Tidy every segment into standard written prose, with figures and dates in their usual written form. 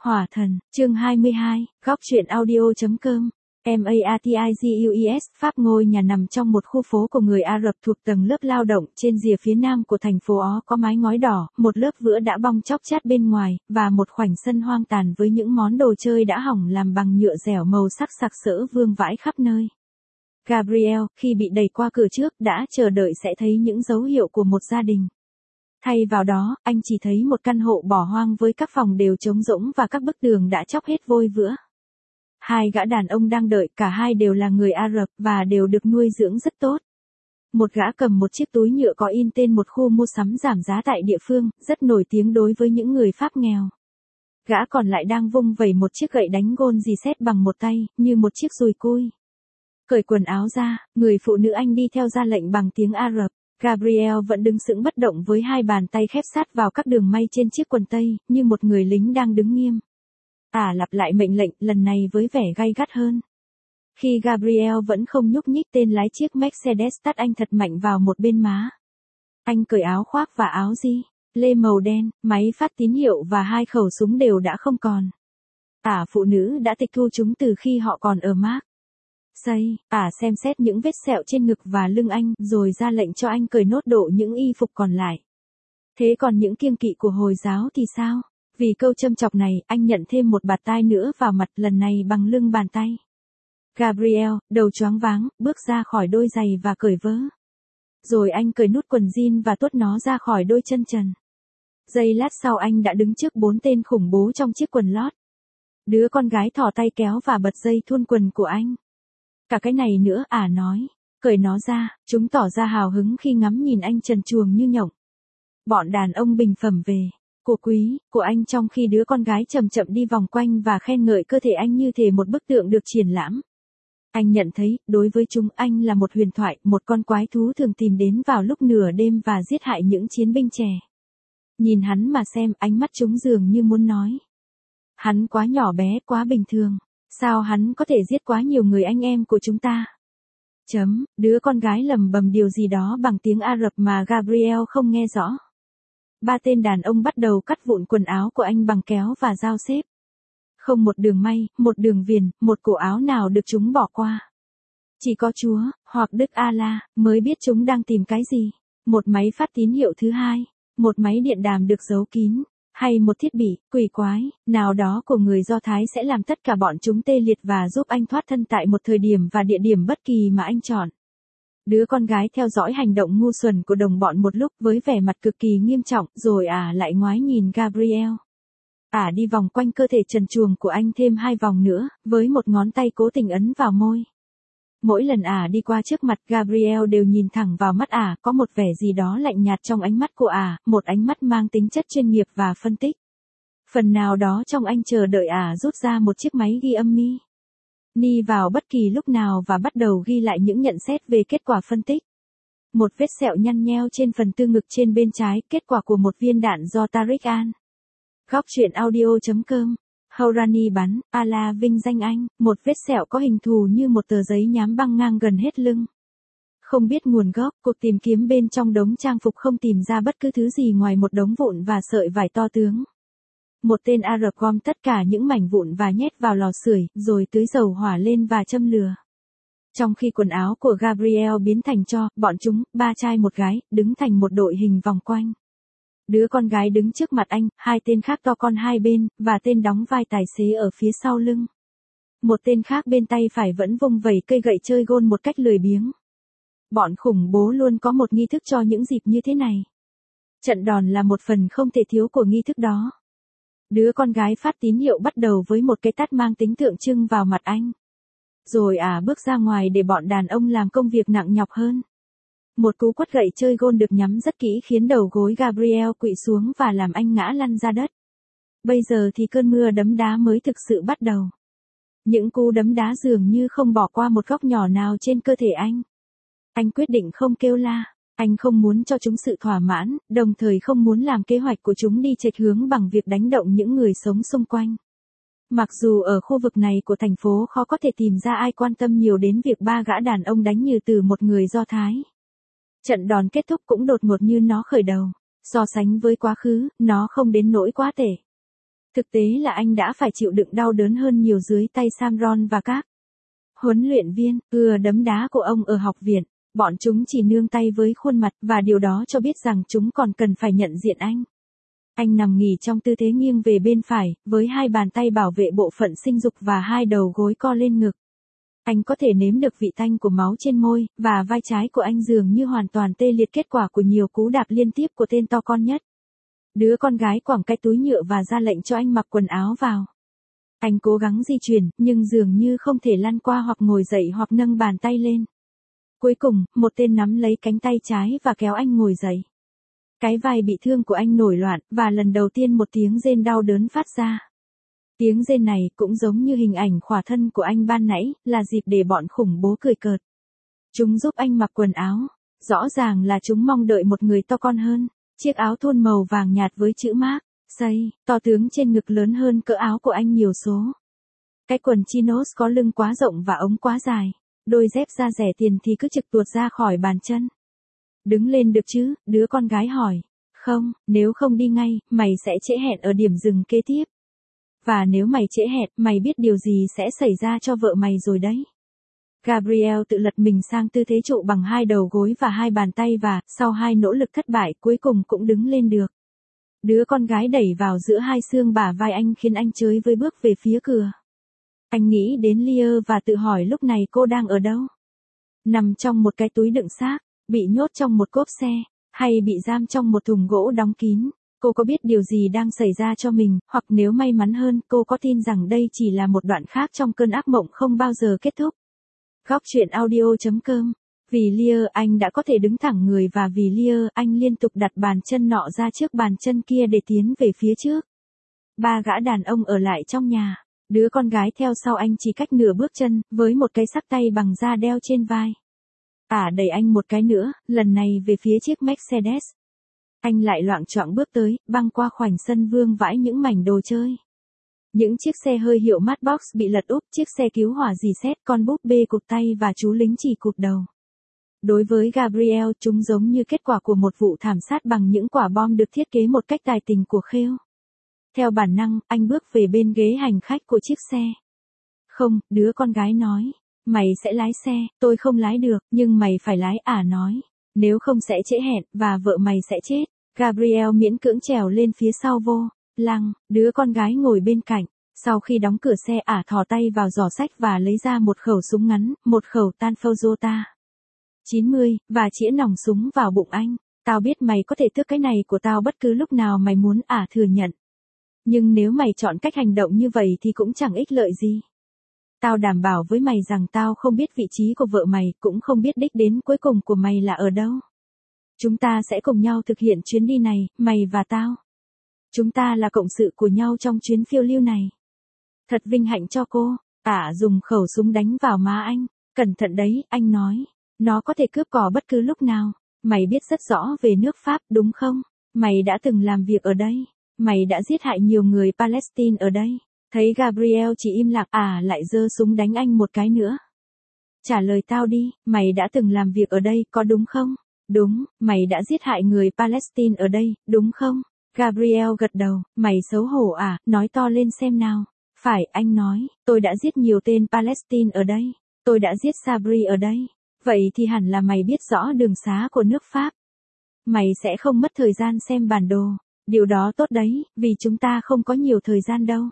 Hỏa thần, chương 22, góc truyện audio.com. Mattigues, Pháp. Ngôi nhà nằm trong một khu phố của người Ả Rập thuộc tầng lớp lao động trên rìa phía nam của thành phố Ó, có mái ngói đỏ, một lớp vữa đã bong chóc chát bên ngoài, và một khoảnh sân hoang tàn với những món đồ chơi đã hỏng làm bằng nhựa dẻo màu sắc sặc sỡ vương vãi khắp nơi. Gabriel, khi bị đẩy qua cửa trước, đã chờ đợi sẽ thấy những dấu hiệu của một gia đình. Thay vào đó, anh chỉ thấy một căn hộ bỏ hoang với các phòng đều trống rỗng và các bức tường đã chóc hết vôi vữa. Hai gã đàn ông đang đợi, cả hai đều là người Ả Rập và đều được nuôi dưỡng rất tốt. Một gã cầm một chiếc túi nhựa có in tên một khu mua sắm giảm giá tại địa phương, rất nổi tiếng đối với những người Pháp nghèo. Gã còn lại đang vung vẩy một chiếc gậy đánh gôn rì sét bằng một tay, như một chiếc dùi cui. Cởi quần áo ra, người phụ nữ Anh đi theo ra lệnh bằng tiếng Ả Rập. Gabriel vẫn đứng sững bất động với hai bàn tay khép sát vào các đường may trên chiếc quần tây, như một người lính đang đứng nghiêm. Lặp lại mệnh lệnh, lần này với vẻ gay gắt hơn. Khi Gabriel vẫn không nhúc nhích, tên lái chiếc Mercedes tát anh thật mạnh vào một bên má. Anh cởi áo khoác và áo lê màu đen, máy phát tín hiệu và hai khẩu súng đều đã không còn. Phụ nữ đã tịch thu chúng từ khi họ còn ở Mark. Xem xét những vết sẹo trên ngực và lưng anh, rồi ra lệnh cho anh cởi nốt độ những y phục còn lại. Thế còn những kiêng kỵ của Hồi giáo thì sao? Vì câu châm chọc này, anh nhận thêm một bạt tai nữa vào mặt, lần này bằng lưng bàn tay. Gabriel, đầu choáng váng, bước ra khỏi đôi giày và cởi vớ. Rồi anh cởi nút quần jean và tuốt nó ra khỏi đôi chân trần. Giây lát sau anh đã đứng trước 4 tên khủng bố trong chiếc quần lót. Đứa con gái thò tay kéo và bật dây thun quần của anh. Cả cái này nữa, nói. Cởi nó ra, chúng tỏ ra hào hứng khi ngắm nhìn anh trần truồng như nhộng. Bọn đàn ông bình phẩm về của quý của anh, trong khi đứa con gái chậm chậm đi vòng quanh và khen ngợi cơ thể anh như thể một bức tượng được triển lãm. Anh nhận thấy, đối với chúng anh là một huyền thoại, một con quái thú thường tìm đến vào lúc nửa đêm và giết hại những chiến binh trẻ. Nhìn hắn mà xem, ánh mắt chúng dường như muốn nói. Hắn quá nhỏ bé, quá bình thường. Sao hắn có thể giết quá nhiều người anh em của chúng ta? Đứa con gái lầm bầm điều gì đó bằng tiếng Ả Rập mà Gabriel không nghe rõ. 3 tên đàn ông bắt đầu cắt vụn quần áo của anh bằng kéo và dao xếp. Không một đường may, một đường viền, một cổ áo nào được chúng bỏ qua. Chỉ có Chúa, hoặc Đức Allah, mới biết chúng đang tìm cái gì. Một máy phát tín hiệu thứ hai, một máy điện đàm được giấu kín, hay một thiết bị, quỷ quái, nào đó của người Do Thái sẽ làm tất cả bọn chúng tê liệt và giúp anh thoát thân tại một thời điểm và địa điểm bất kỳ mà anh chọn. Đứa con gái theo dõi hành động ngu xuẩn của đồng bọn một lúc với vẻ mặt cực kỳ nghiêm trọng, rồi lại ngoái nhìn Gabriel. Đi vòng quanh cơ thể trần truồng của anh thêm 2 vòng nữa, với một ngón tay cố tình ấn vào môi. Mỗi lần đi qua trước mặt Gabriel đều nhìn thẳng vào mắt có một vẻ gì đó lạnh nhạt trong ánh mắt của một ánh mắt mang tính chất chuyên nghiệp và phân tích. Phần nào đó trong anh chờ đợi rút ra một chiếc máy ghi âm ni vào bất kỳ lúc nào và bắt đầu ghi lại những nhận xét về kết quả phân tích. Một vết sẹo nhăn nheo trên phần tư ngực trên bên trái, kết quả của một viên đạn do Tariq An. Góc truyện audio.com. Hourani bắn, Allah vinh danh anh, một vết sẹo có hình thù như một tờ giấy nhám băng ngang gần hết lưng. Không biết nguồn gốc, cuộc tìm kiếm bên trong đống trang phục không tìm ra bất cứ thứ gì ngoài một đống vụn và sợi vải to tướng. Một tên Ả Rập gom tất cả những mảnh vụn và nhét vào lò sưởi, rồi tưới dầu hỏa lên và châm lửa. Trong khi quần áo của Gabriel biến thành tro, bọn chúng, 3 trai một gái, đứng thành một đội hình vòng quanh. Đứa con gái đứng trước mặt anh, 2 tên khác to con hai bên, và tên đóng vai tài xế ở phía sau lưng. Một tên khác bên tay phải vẫn vung vẩy cây gậy chơi gôn một cách lười biếng. Bọn khủng bố luôn có một nghi thức cho những dịp như thế này. Trận đòn là một phần không thể thiếu của nghi thức đó. Đứa con gái phát tín hiệu bắt đầu với một cái tát mang tính tượng trưng vào mặt anh. Rồi bước ra ngoài để bọn đàn ông làm công việc nặng nhọc hơn. Một cú quất gậy chơi gôn được nhắm rất kỹ khiến đầu gối Gabriel kụỵ xuống và làm anh ngã lăn ra đất. Bây giờ thì cơn mưa đấm đá mới thực sự bắt đầu. Những cú đấm đá dường như không bỏ qua một góc nhỏ nào trên cơ thể anh. Anh quyết định không kêu la. Anh không muốn cho chúng sự thỏa mãn, đồng thời không muốn làm kế hoạch của chúng đi chệch hướng bằng việc đánh động những người sống xung quanh. Mặc dù ở khu vực này của thành phố khó có thể tìm ra ai quan tâm nhiều đến việc 3 gã đàn ông đánh như từ một người Do Thái. Trận đòn kết thúc cũng đột ngột như nó khởi đầu. So sánh với quá khứ, nó không đến nỗi quá tệ. Thực tế là anh đã phải chịu đựng đau đớn hơn nhiều dưới tay Samron và các huấn luyện viên, đấm đá của ông ở học viện. Bọn chúng chỉ nương tay với khuôn mặt và điều đó cho biết rằng chúng còn cần phải nhận diện anh. Anh nằm nghỉ trong tư thế nghiêng về bên phải, với hai bàn tay bảo vệ bộ phận sinh dục và hai đầu gối co lên ngực. Anh có thể nếm được vị tanh của máu trên môi, và vai trái của anh dường như hoàn toàn tê liệt kết quả của nhiều cú đạp liên tiếp của tên to con nhất. Đứa con gái quẳng cái túi nhựa và ra lệnh cho anh mặc quần áo vào. Anh cố gắng di chuyển, nhưng dường như không thể lăn qua hoặc ngồi dậy hoặc nâng bàn tay lên. Cuối cùng, một tên nắm lấy cánh tay trái và kéo anh ngồi dậy. Cái vai bị thương của anh nổi loạn, và lần đầu tiên một tiếng rên đau đớn phát ra. Tiếng rên này cũng giống như hình ảnh khỏa thân của anh ban nãy, là dịp để bọn khủng bố cười cợt. Chúng giúp anh mặc quần áo. Rõ ràng là chúng mong đợi một người to con hơn. Chiếc áo thun màu vàng nhạt với chữ Mark, Say, to tướng trên ngực lớn hơn cỡ áo của anh nhiều số. Cái quần chinos có lưng quá rộng và ống quá dài. Đôi dép da rẻ tiền thì cứ trực tuột ra khỏi bàn chân. Đứng lên được chứ, đứa con gái hỏi. Không, nếu không đi ngay, mày sẽ trễ hẹn ở điểm dừng kế tiếp. Và nếu mày trễ hẹn, mày biết điều gì sẽ xảy ra cho vợ mày rồi đấy. Gabriel tự lật mình sang tư thế trụ bằng hai đầu gối và hai bàn tay và, sau hai nỗ lực thất bại, cuối cùng cũng đứng lên được. Đứa con gái đẩy vào giữa hai xương bả vai anh khiến anh chới với bước về phía cửa. Anh nghĩ đến Leah và tự hỏi lúc này cô đang ở đâu. Nằm trong một cái túi đựng xác, bị nhốt trong một cốp xe, hay bị giam trong một thùng gỗ đóng kín. Cô có biết điều gì đang xảy ra cho mình, hoặc nếu may mắn hơn, cô có tin rằng đây chỉ là một đoạn khác trong cơn ác mộng không bao giờ kết thúc. Góc truyện audio.com. Vì Leah anh đã có thể đứng thẳng người và vì Leah anh liên tục đặt bàn chân nọ ra trước bàn chân kia để tiến về phía trước. Ba gã đàn ông ở lại trong nhà. Đứa con gái theo sau anh chỉ cách nửa bước chân, với một cái xắc tay bằng da đeo trên vai. Đẩy anh một cái nữa, lần này về phía chiếc Mercedes. Anh lại loạng choạng bước tới, băng qua khoảnh sân vương vãi những mảnh đồ chơi. Những chiếc xe hơi hiệu Matchbox bị lật úp, chiếc xe cứu hỏa dì xét, con búp bê cụt tay và chú lính chỉ cụt đầu. Đối với Gabriel, chúng giống như kết quả của một vụ thảm sát bằng những quả bom được thiết kế một cách tài tình của khêu. Theo bản năng, anh bước về bên ghế hành khách của chiếc xe. Không, đứa con gái nói. Mày sẽ lái xe, tôi không lái được, nhưng mày phải lái, nói. Nếu không sẽ trễ hẹn, và vợ mày sẽ chết. Gabriel miễn cưỡng trèo lên phía sau vô lăng, đứa con gái ngồi bên cạnh. Sau khi đóng cửa xe thò tay vào giỏ sách và lấy ra một khẩu súng ngắn, một khẩu Tanfoyota 90, và chĩa nòng súng vào bụng anh. Tao biết mày có thể tước cái này của tao bất cứ lúc nào mày muốn, thừa nhận. Nhưng nếu mày chọn cách hành động như vậy thì cũng chẳng ích lợi gì. Tao đảm bảo với mày rằng tao không biết vị trí của vợ mày, cũng không biết đích đến cuối cùng của mày là ở đâu. Chúng ta sẽ cùng nhau thực hiện chuyến đi này, mày và tao. Chúng ta là cộng sự của nhau trong chuyến phiêu lưu này. Thật vinh hạnh cho cô. Dùng khẩu súng đánh vào má anh. Cẩn thận đấy, anh nói. Nó có thể cướp cò bất cứ lúc nào. Mày biết rất rõ về nước Pháp, đúng không? Mày đã từng làm việc ở đây. Mày đã giết hại nhiều người Palestine ở đây. Thấy Gabriel chỉ im lặng, lại giơ súng đánh anh một cái nữa. Trả lời tao đi, mày đã từng làm việc ở đây, có đúng không? Đúng, mày đã giết hại người Palestine ở đây, đúng không? Gabriel gật đầu, mày xấu hổ nói to lên xem nào. Phải, anh nói, tôi đã giết nhiều tên Palestine ở đây. Tôi đã giết Sabri ở đây. Vậy thì hẳn là mày biết rõ đường xá của nước Pháp. Mày sẽ không mất thời gian xem bản đồ. Điều đó tốt đấy, vì chúng ta không có nhiều thời gian đâu.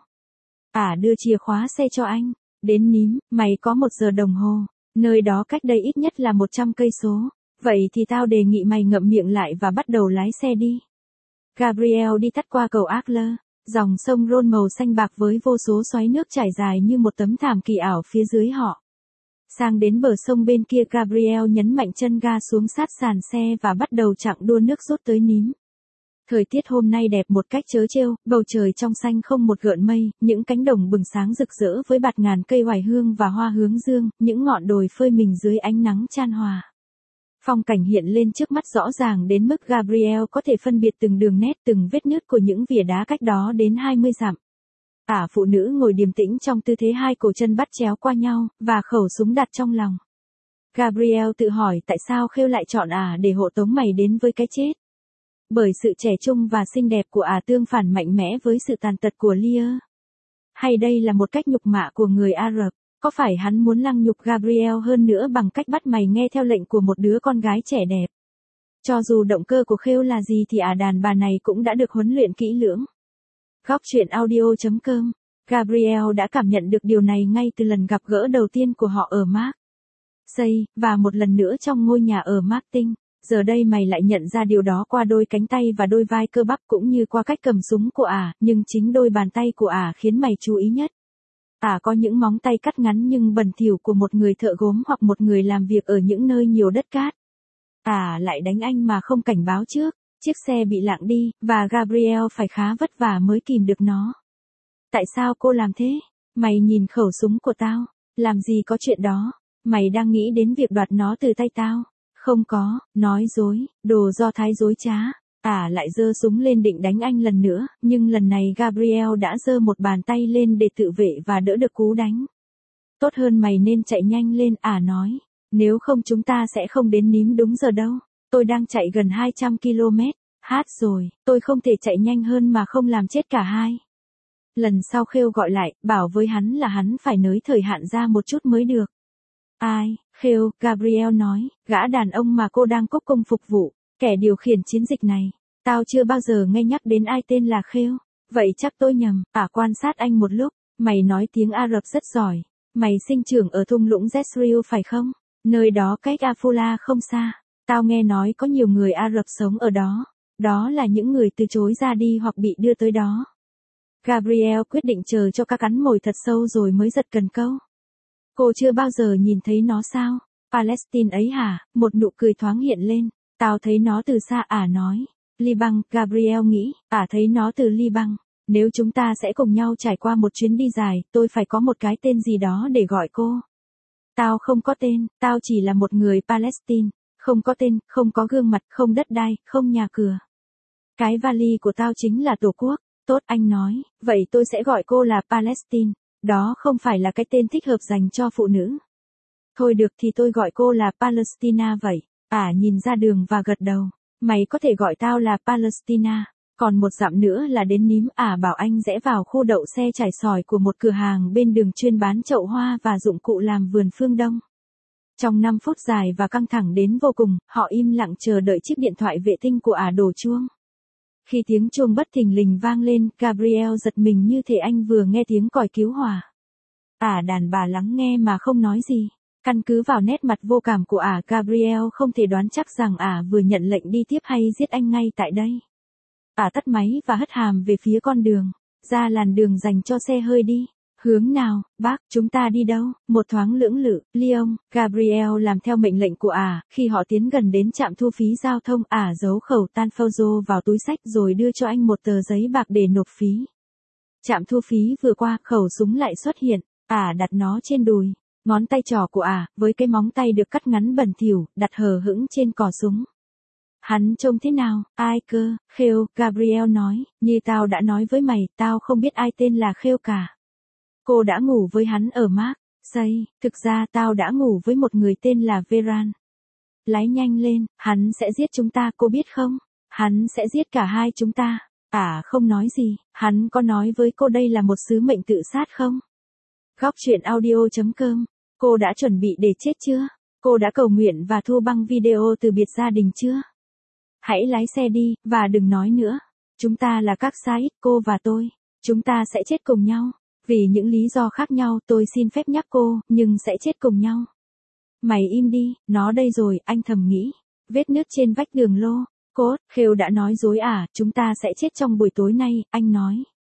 Đưa chìa khóa xe cho anh. Đến Nîmes, mày có 1 giờ đồng hồ. Nơi đó cách đây ít nhất là 100 cây số. Vậy thì tao đề nghị mày ngậm miệng lại và bắt đầu lái xe đi. Gabriel đi tắt qua cầu Arles, dòng sông Rhône màu xanh bạc với vô số xoáy nước trải dài như một tấm thảm kỳ ảo phía dưới họ. Sang đến bờ sông bên kia, Gabriel nhấn mạnh chân ga xuống sát sàn xe và bắt đầu chặng đua nước rút tới Nîmes. Thời tiết hôm nay đẹp một cách trớ trêu, bầu trời trong xanh không một gợn mây, những cánh đồng bừng sáng rực rỡ với bạt ngàn cây oải hương và hoa hướng dương, những ngọn đồi phơi mình dưới ánh nắng chan hòa. Phong cảnh hiện lên trước mắt rõ ràng đến mức Gabriel có thể phân biệt từng đường nét, từng vết nứt của những vỉa đá cách đó đến 20 dặm. Phụ nữ ngồi điềm tĩnh trong tư thế hai cổ chân bắt chéo qua nhau, và khẩu súng đặt trong lòng. Gabriel tự hỏi tại sao Khêu lại chọn để hộ tống mày đến với cái chết. Bởi sự trẻ trung và xinh đẹp của ả tương phản mạnh mẽ với sự tàn tật của Lear. Hay đây là một cách nhục mạ của người Ả Rập? Có phải hắn muốn lăng nhục Gabriel hơn nữa bằng cách bắt mày nghe theo lệnh của một đứa con gái trẻ đẹp? Cho dù động cơ của Khêu là gì thì ả đàn bà này cũng đã được huấn luyện kỹ lưỡng. Góc truyện audio.com. Gabriel đã cảm nhận được điều này ngay từ lần gặp gỡ đầu tiên của họ ở Marseille, và một lần nữa trong ngôi nhà ở Martin. Giờ đây mày lại nhận ra điều đó qua đôi cánh tay và đôi vai cơ bắp cũng như qua cách cầm súng của ả, nhưng chính đôi bàn tay của ả khiến mày chú ý nhất. Ả có những móng tay cắt ngắn nhưng bẩn thỉu của một người thợ gốm hoặc một người làm việc ở những nơi nhiều đất cát. Ả lại đánh anh mà không cảnh báo trước, chiếc xe bị lạng đi, và Gabriel phải khá vất vả mới kìm được nó. Tại sao cô làm thế? Mày nhìn khẩu súng của tao, làm gì có chuyện đó, mày đang nghĩ đến việc đoạt nó từ tay tao. Không có, nói dối, đồ Do Thái dối trá. Ả lại giơ súng lên định đánh anh lần nữa, nhưng lần này Gabriel đã giơ một bàn tay lên để tự vệ và đỡ được cú đánh. Tốt hơn mày nên chạy nhanh lên, Ả nói. Nếu không chúng ta sẽ không đến Nîmes đúng giờ đâu. Tôi đang chạy gần 200 km. Hát rồi, tôi không thể chạy nhanh hơn mà không làm chết cả hai. Lần sau Khêu gọi lại, bảo với hắn là hắn phải nới thời hạn ra một chút mới được. Ai, Khêu, Gabriel nói, gã đàn ông mà cô đang cúc cung phục vụ, kẻ điều khiển chiến dịch này. Tao chưa bao giờ nghe nhắc đến ai tên là Khêu. Vậy chắc tôi nhầm. Ả quan sát anh một lúc. Mày nói tiếng Ả Rập rất giỏi. Mày sinh trưởng ở thung lũng Jezreel phải không? Nơi đó cách Afula không xa. Tao nghe nói có nhiều người Ả Rập sống ở đó. Đó là những người từ chối ra đi hoặc bị đưa tới đó. Gabriel quyết định chờ cho các cắn mồi thật sâu rồi mới giật cần câu. Cô chưa bao giờ nhìn thấy nó sao? Palestine ấy hả? Một nụ cười thoáng hiện lên. Tao thấy nó từ xa, Ả nói. Liban, Gabriel nghĩ, Ả thấy nó từ Liban. Nếu chúng ta sẽ cùng nhau trải qua một chuyến đi dài, tôi phải có một cái tên gì đó để gọi cô. Tao không có tên, tao chỉ là một người Palestine. Không có tên, không có gương mặt, không đất đai, không nhà cửa. Cái vali của tao chính là Tổ quốc. Tốt, anh nói, vậy tôi sẽ gọi cô là Palestine. Đó không phải là cái tên thích hợp dành cho phụ nữ. Thôi được thì tôi gọi cô là Palestina vậy. Ả nhìn ra đường và gật đầu. Mày có thể gọi tao là Palestina. Còn một dặm nữa là đến Nîmes. Ả bảo anh rẽ vào khu đậu xe trải sỏi của một cửa hàng bên đường chuyên bán chậu hoa và dụng cụ làm vườn phương Đông. Trong 5 phút dài và căng thẳng đến vô cùng, họ im lặng chờ đợi chiếc điện thoại vệ tinh của Ả đổ chuông. Khi tiếng chuông bất thình lình vang lên, Gabriel giật mình như thể anh vừa nghe tiếng còi cứu hỏa. Ả đàn bà lắng nghe mà không nói gì. Căn cứ vào nét mặt vô cảm của Ả, Gabriel không thể đoán chắc rằng Ả vừa nhận lệnh đi tiếp hay giết anh ngay tại đây. Ả tắt máy và hất hàm về phía con đường, ra làn đường dành cho xe hơi đi. Hướng nào, bác, chúng ta đi đâu? Một thoáng lưỡng lự, Lyon, Gabriel làm theo mệnh lệnh của Ả. Khi họ tiến gần đến trạm thu phí giao thông, Ả giấu khẩu Tanfozo vào túi xách rồi đưa cho anh một tờ giấy bạc để nộp phí. Trạm thu phí vừa qua, khẩu súng lại xuất hiện. Ả đặt nó trên đùi. Ngón tay trỏ của Ả, với cái móng tay được cắt ngắn bẩn thỉu, đặt hờ hững trên cò súng. Hắn trông thế nào? Ai cơ? Khêu, Gabriel nói, như tao đã nói với mày, tao không biết ai tên là Khêu cả. Cô đã ngủ với hắn ở Marseille, thực ra tao đã ngủ với một người tên là Veran. Lái nhanh lên, hắn sẽ giết chúng ta, cô biết không? Hắn sẽ giết cả hai chúng ta. Ả không nói gì, hắn có nói với cô đây là một sứ mệnh tự sát không? Góc truyện audio.com. Cô đã chuẩn bị để chết chưa? Cô đã cầu nguyện và thu băng video từ biệt gia đình chưa? Hãy lái xe đi, và đừng nói nữa. Chúng ta là các Said, cô và tôi. Chúng ta sẽ chết cùng nhau. Vì những lý do khác nhau tôi xin phép nhắc cô, nhưng sẽ chết cùng nhau. Mày im đi, nó đây rồi, anh thầm nghĩ. Vết nứt trên vách tường lô. Cốt, Khêu đã nói dối Ả, chúng ta sẽ chết trong buổi tối nay, anh nói.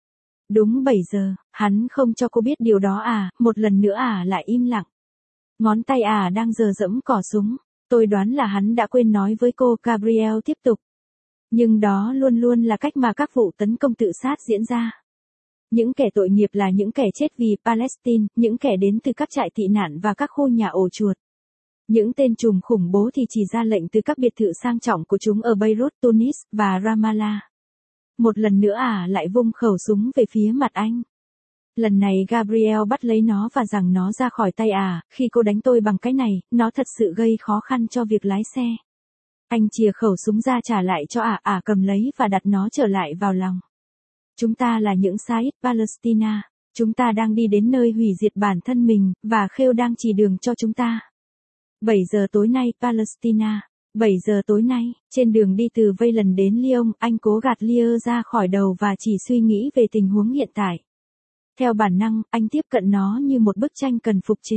Đúng 7 giờ, hắn không cho cô biết điều đó à, một lần nữa Ả lại im lặng. Ngón tay Ả đang dờ dẫm cò súng. Tôi đoán là hắn đã quên nói với cô, Gabriel tiếp tục. Nhưng đó luôn luôn là cách mà các vụ tấn công tự sát diễn ra. Những kẻ tội nghiệp là những kẻ chết vì Palestine, những kẻ đến từ các trại tị nạn và các khu nhà ổ chuột. Những tên trùm khủng bố thì chỉ ra lệnh từ các biệt thự sang trọng của chúng ở Beirut, Tunis, và Ramallah. Một lần nữa Ả lại vung khẩu súng về phía mặt anh. Lần này Gabriel bắt lấy nó và giằng nó ra khỏi tay Ả, khi cô đánh tôi bằng cái này, nó thật sự gây khó khăn cho việc lái xe. Anh chìa khẩu súng ra trả lại cho ả cầm lấy và đặt nó trở lại vào lòng. Chúng ta là những Said Palestina. Chúng ta đang đi đến nơi hủy diệt bản thân mình, và Khêu đang chỉ đường cho chúng ta. 7 giờ tối nay Palestina. 7 giờ tối nay, trên đường đi từ Veylan đến Lyon, anh cố gạt Lear ra khỏi đầu và chỉ suy nghĩ về tình huống hiện tại. Theo bản năng, anh tiếp cận nó như một bức tranh cần phục chế.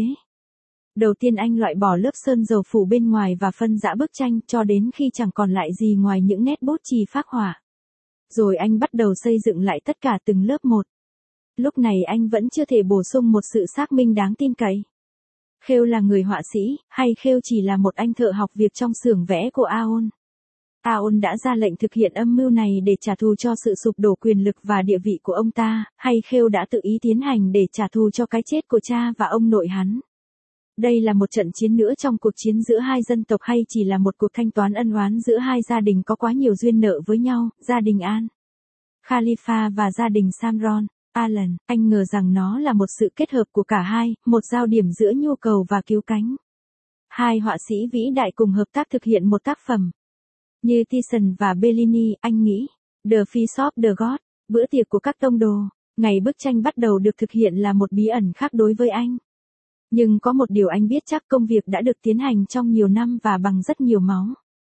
Đầu tiên anh loại bỏ lớp sơn dầu phủ bên ngoài và phân rã bức tranh cho đến khi chẳng còn lại gì ngoài những nét bút chì phác họa. Rồi anh bắt đầu xây dựng lại tất cả từng lớp một. Lúc này anh vẫn chưa thể bổ sung một sự xác minh đáng tin cậy. Khêu là người họa sĩ, hay Khêu chỉ là một anh thợ học việc trong xưởng vẽ của Aon? Aon đã ra lệnh thực hiện âm mưu này để trả thù cho sự sụp đổ quyền lực và địa vị của ông ta, hay Khêu đã tự ý tiến hành để trả thù cho cái chết của cha và ông nội hắn? Đây là một trận chiến nữa trong cuộc chiến giữa hai dân tộc hay chỉ là một cuộc thanh toán ân oán giữa hai gia đình có quá nhiều duyên nợ với nhau, gia đình Al Khalifa và gia đình Samron Alan? Anh ngờ rằng nó là một sự kết hợp của cả hai, một giao điểm giữa nhu cầu và cứu cánh. Hai họa sĩ vĩ đại cùng hợp tác thực hiện một tác phẩm. Như Thyssen và Bellini, anh nghĩ, The Feast of the Gods, bữa tiệc của các tông đồ, ngày bức tranh bắt đầu được thực hiện là một bí ẩn khác đối với anh. Nhưng có một điều anh biết chắc, công việc đã được tiến hành trong nhiều năm và bằng rất nhiều máu.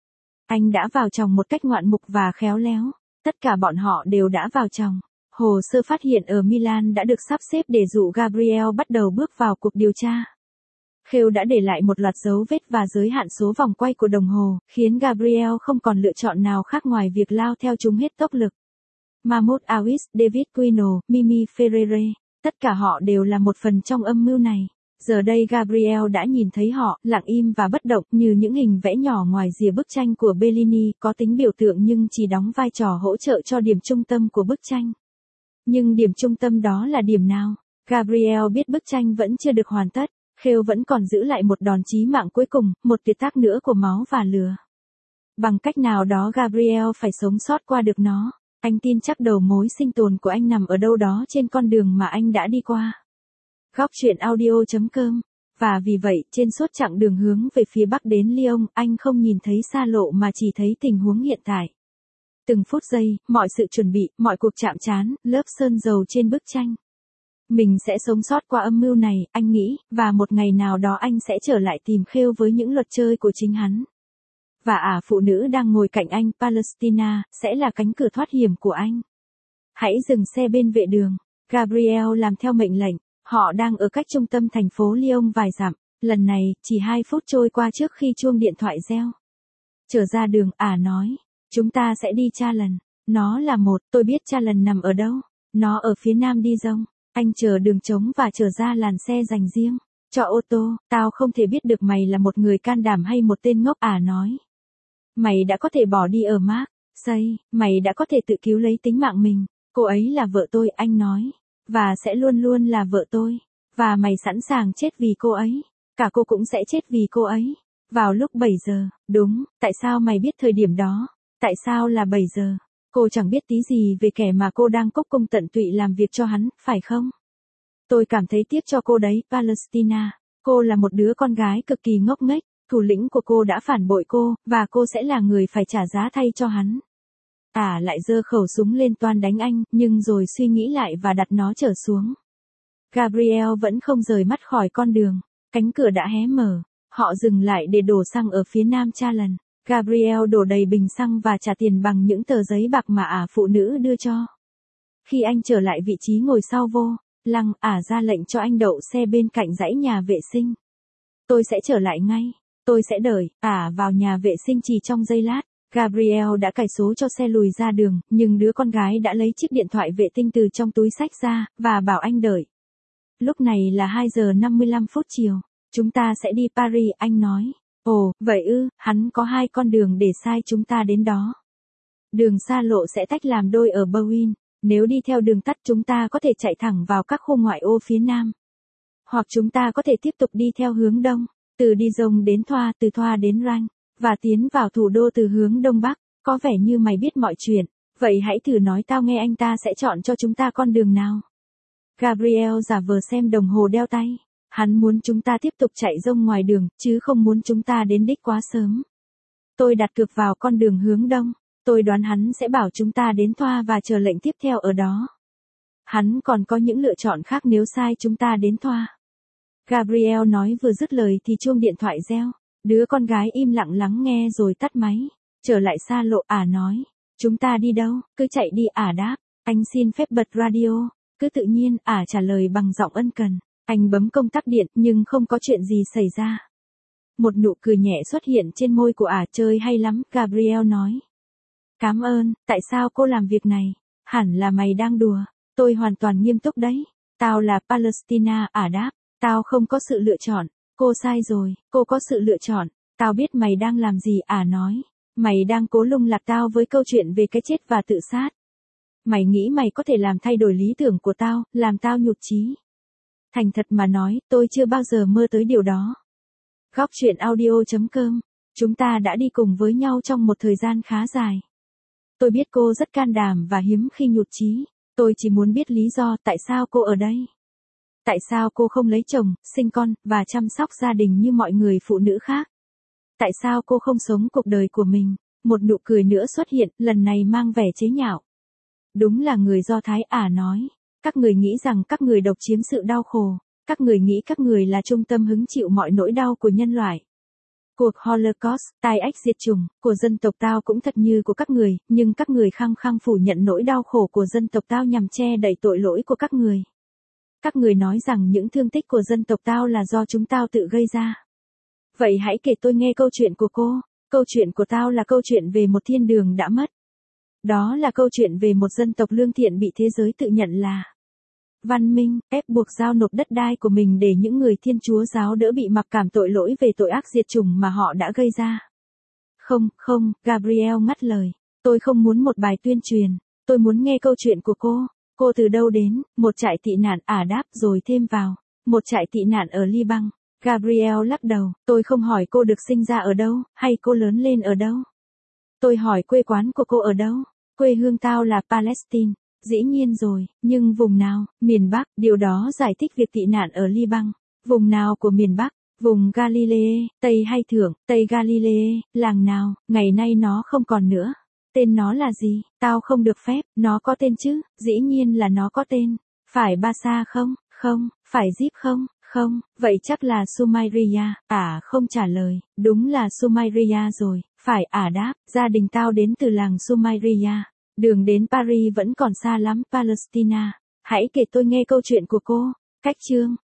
Anh đã vào chồng một cách ngoạn mục và khéo léo. Tất cả bọn họ đều đã vào chồng. Hồ sơ phát hiện ở Milan đã được sắp xếp để dụ Gabriel bắt đầu bước vào cuộc điều tra. Khêu đã để lại một loạt dấu vết và giới hạn số vòng quay của đồng hồ, khiến Gabriel không còn lựa chọn nào khác ngoài việc lao theo chúng hết tốc lực. Mahmoud Awis, David Quino, Mimi Ferrere, tất cả họ đều là một phần trong âm mưu này. Giờ đây Gabriel đã nhìn thấy họ, lặng im và bất động như những hình vẽ nhỏ ngoài rìa bức tranh của Bellini, có tính biểu tượng nhưng chỉ đóng vai trò hỗ trợ cho điểm trung tâm của bức tranh. Nhưng điểm trung tâm đó là điểm nào? Gabriel biết bức tranh vẫn chưa được hoàn tất. Khêu vẫn còn giữ lại một đòn chí mạng cuối cùng, một tuyệt tác nữa của máu và lửa. Bằng cách nào đó Gabriel phải sống sót qua được nó. Anh tin chắc đầu mối sinh tồn của anh nằm ở đâu đó trên con đường mà anh đã đi qua. Góc truyện audio.com. Và vì vậy, trên suốt chặng đường hướng về phía bắc đến Lyon, anh không nhìn thấy xa lộ mà chỉ thấy tình huống hiện tại. Từng phút giây, mọi sự chuẩn bị, mọi cuộc chạm trán, lớp sơn dầu trên bức tranh. Mình sẽ sống sót qua âm mưu này, anh nghĩ, và một ngày nào đó anh sẽ trở lại tìm Khêu với những luật chơi của chính hắn. Và phụ nữ đang ngồi cạnh anh, Palestina, sẽ là cánh cửa thoát hiểm của anh. Hãy dừng xe bên vệ đường. Gabriel làm theo mệnh lệnh. Họ đang ở cách trung tâm thành phố Lyon vài dặm. Lần này, chỉ 2 phút trôi qua trước khi chuông điện thoại reo. Trở ra đường, nói. Chúng ta sẽ đi Chalon. Nó là tôi biết Chalon nằm ở đâu. Nó ở phía nam Dijon. Anh chờ đường trống và trở ra làn xe dành riêng cho ô tô. Tao không thể biết được mày là một người can đảm hay một tên ngốc, nói. Mày đã có thể bỏ đi ở Marseille, mày đã có thể tự cứu lấy tính mạng mình. Cô ấy là vợ tôi, anh nói. Và sẽ luôn luôn là vợ tôi. Và mày sẵn sàng chết vì cô ấy. Cả cô cũng sẽ chết vì cô ấy. Vào lúc 7 giờ, đúng, tại sao mày biết thời điểm đó? Tại sao là 7 giờ? Cô chẳng biết tí gì về kẻ mà cô đang cốc cung tận tụy làm việc cho hắn, phải không? Tôi cảm thấy tiếc cho cô đấy, Palestina. Cô là một đứa con gái cực kỳ ngốc nghếch, thủ lĩnh của cô đã phản bội cô, và cô sẽ là người phải trả giá thay cho hắn. Lại giơ khẩu súng lên toan đánh anh, nhưng rồi suy nghĩ lại và đặt nó trở xuống. Gabriel vẫn không rời mắt khỏi con đường. Cánh cửa đã hé mở. Họ dừng lại để đổ xăng ở phía nam Chalon. Gabriel đổ đầy bình xăng và trả tiền bằng những tờ giấy bạc mà phụ nữ đưa cho. Khi anh trở lại vị trí ngồi sau vô lăng, ra lệnh cho anh đậu xe bên cạnh dãy nhà vệ sinh. Tôi sẽ trở lại ngay. Tôi sẽ đợi. Vào nhà vệ sinh chỉ trong giây lát. Gabriel đã cài số cho xe lùi ra đường, nhưng đứa con gái đã lấy chiếc điện thoại vệ tinh từ trong túi xách ra, và bảo anh đợi. Lúc này là 2 giờ 55 phút chiều. Chúng ta sẽ đi Paris, anh nói. Ồ, vậy ư, hắn có 2 con đường để sai chúng ta đến đó. Đường xa lộ sẽ tách làm đôi ở Berlin. Nếu đi theo đường tắt chúng ta có thể chạy thẳng vào các khu ngoại ô phía nam. Hoặc chúng ta có thể tiếp tục đi theo hướng đông, từ Dijon đến Thoa, từ Thoa đến Rennes, và tiến vào thủ đô từ hướng đông bắc. Có vẻ như mày biết mọi chuyện. Vậy hãy thử nói tao nghe, anh ta sẽ chọn cho chúng ta con đường nào. Gabriel giả vờ xem đồng hồ đeo tay. Hắn muốn chúng ta tiếp tục chạy rông ngoài đường, chứ không muốn chúng ta đến đích quá sớm. Tôi đặt cược vào con đường hướng đông. Tôi đoán hắn sẽ bảo chúng ta đến Thoa và chờ lệnh tiếp theo ở đó. Hắn còn có những lựa chọn khác nếu sai chúng ta đến Thoa. Gabriel nói vừa dứt lời thì chuông điện thoại reo. Đứa con gái im lặng lắng nghe rồi tắt máy. Trở lại xa lộ nói. Chúng ta đi đâu, cứ chạy đi đáp. Anh xin phép bật radio. Cứ tự nhiên trả lời bằng giọng ân cần. Anh bấm công tắc điện nhưng không có chuyện gì xảy ra. Một nụ cười nhẹ xuất hiện trên môi của chơi hay lắm, Gabriel nói. Cảm ơn, tại sao cô làm việc này? Hẳn là mày đang đùa. Tôi hoàn toàn nghiêm túc đấy. Tao là Palestina, đáp. Tao không có sự lựa chọn. Cô sai rồi, cô có sự lựa chọn. Tao biết mày đang làm gì, nói. Mày đang cố lung lạc tao với câu chuyện về cái chết và tự sát. Mày nghĩ mày có thể làm thay đổi lý tưởng của tao, làm tao nhụt chí. Thành thật mà nói, tôi chưa bao giờ mơ tới điều đó. Góc chuyện audio.com. Chúng ta đã đi cùng với nhau trong một thời gian khá dài. Tôi biết cô rất can đảm và hiếm khi nhụt chí. Tôi chỉ muốn biết lý do tại sao cô ở đây. Tại sao cô không lấy chồng, sinh con, và chăm sóc gia đình như mọi người phụ nữ khác? Tại sao cô không sống cuộc đời của mình? Một nụ cười nữa xuất hiện, lần này mang vẻ chế nhạo. Đúng là người Do Thái, nói. Các người nghĩ rằng các người độc chiếm sự đau khổ. Các người nghĩ các người là trung tâm hứng chịu mọi nỗi đau của nhân loại. Cuộc Holocaust, tai ách diệt chủng, của dân tộc tao cũng thật như của các người, nhưng các người khăng khăng phủ nhận nỗi đau khổ của dân tộc tao nhằm che đậy tội lỗi của các người. Các người nói rằng những thương tích của dân tộc tao là do chúng tao tự gây ra. Vậy hãy kể tôi nghe câu chuyện của cô. Câu chuyện của tao là câu chuyện về một thiên đường đã mất. Đó là câu chuyện về một dân tộc lương thiện bị thế giới tự nhận là văn minh, ép buộc giao nộp đất đai của mình để những người Thiên Chúa giáo đỡ bị mặc cảm tội lỗi về tội ác diệt chủng mà họ đã gây ra. Không, Gabriel ngắt lời. Tôi không muốn một bài tuyên truyền. Tôi muốn nghe câu chuyện của cô. Cô từ đâu đến? Một trại tị nạn, đáp rồi thêm vào. Một trại tị nạn ở Liban. Gabriel lắc đầu. Tôi không hỏi cô được sinh ra ở đâu, hay cô lớn lên ở đâu. Tôi hỏi quê quán của cô ở đâu. Quê hương tao là Palestine. Dĩ nhiên rồi, nhưng vùng nào? Miền Bắc, điều đó giải thích việc tị nạn ở Liban. Vùng nào của miền Bắc? Vùng Galilee, Tây hay Thượng, Tây Galilee, làng nào? Ngày nay nó không còn nữa. Tên nó là gì? Tao không được phép, nó có tên chứ? Dĩ nhiên là nó có tên. Phải Basa không? Không. Phải Zip không? Không. Vậy chắc là Sumairia. Không trả lời. Đúng là Sumairia rồi. Phải, đáp. Gia đình tao đến từ làng Sumairia. Đường đến Paris vẫn còn xa lắm, Palestina. Hãy kể tôi nghe câu chuyện của cô. Cách chương.